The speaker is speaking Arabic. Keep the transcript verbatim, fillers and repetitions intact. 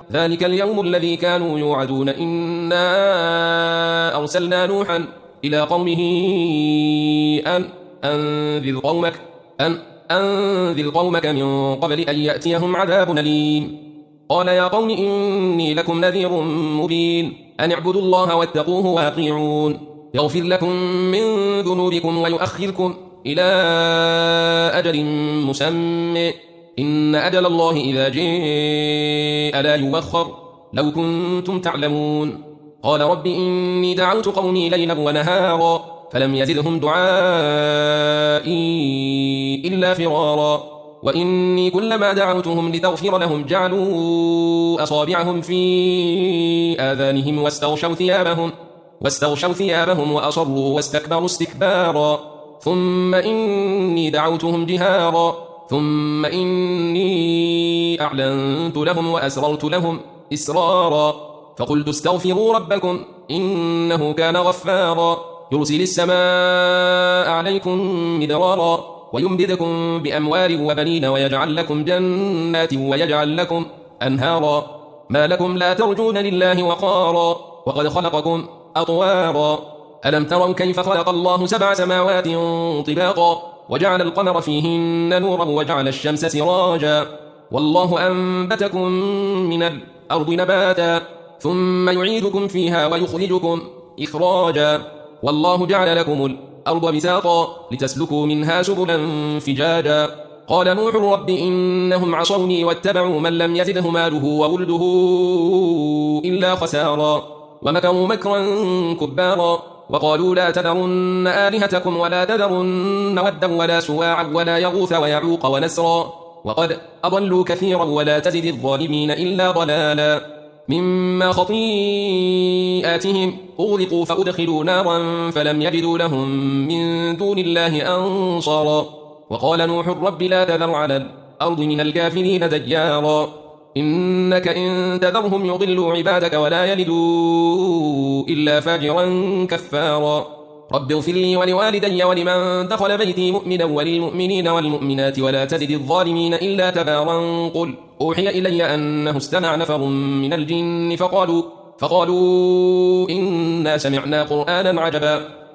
ذلك اليوم الذي كانوا يوعدون إنا أرسلنا نوحا إلى قومه أن أنذر قومك أن أنذر قومك من قبل أن يأتيهم عذاب أليم قال يا قوم إني لكم نذير مبين أن اعبدوا الله واتقوه وأطيعون يغفر لكم من ذنوبكم ويؤخركم إلى أجل مسمى إن أجل الله إذا جاء لا يؤخر لو كنتم تعلمون قال رب إني دعوت قومي ليلا ونهارا فلم يزدهم دعائي إلا فرارا وإني كلما دعوتهم لتغفر لهم جعلوا أصابعهم في آذانهم واستغشوا ثيابهم واستغشوا ثيابهم وأصروا واستكبروا استكبارا ثم إني دعوتهم جهارا ثم إني أعلنت لهم وأسررت لهم إسرارا فقلت استغفروا ربكم إنه كان غفارا يرسل السماء عليكم مدرارا ويمددكم بأموال وبنين ويجعل لكم جنات ويجعل لكم أنهارا ما لكم لا ترجون لله وقارا وقد خلقكم أطوارا ألم تروا كيف خلق الله سبع سماوات طباقا وجعل القمر فيهن نورا وجعل الشمس سراجا والله أنبتكم من الأرض نباتا ثم يعيدكم فيها ويخرجكم إخراجا والله جعل لكم الأرض بساطا لتسلكوا منها سبلا فجاجا قال نوح رب إنهم عصوني واتبعوا من لم يزده ماله وولده إلا خسارا ومكروا مكرا كبارا وقالوا لا تذرن آلهتكم ولا تذرن ودا ولا سواعا ولا يغوث ويعوق ونسرا وقد أضلوا كثيرا ولا تزد الظالمين إلا ضلالا مما خطيئاتهم أغرقوا فأدخلوا نارا فلم يجدوا لهم من دون الله أنصارا وقال نوح رب لا تذر على الأرض من الكافرين ديارا إنك إن تذرهم يضلوا عبادك ولا يلدوا إلا فاجرا كفارا رب اغفر لي ولوالدي ولمن دخل بيتي مؤمنا وللمؤمنين والمؤمنات ولا تزد الظالمين إلا تبارا قل أوحي إلي أنه استمع نفر من الجن فقالوا, فقالوا إنا سمعنا قرآنا عجبا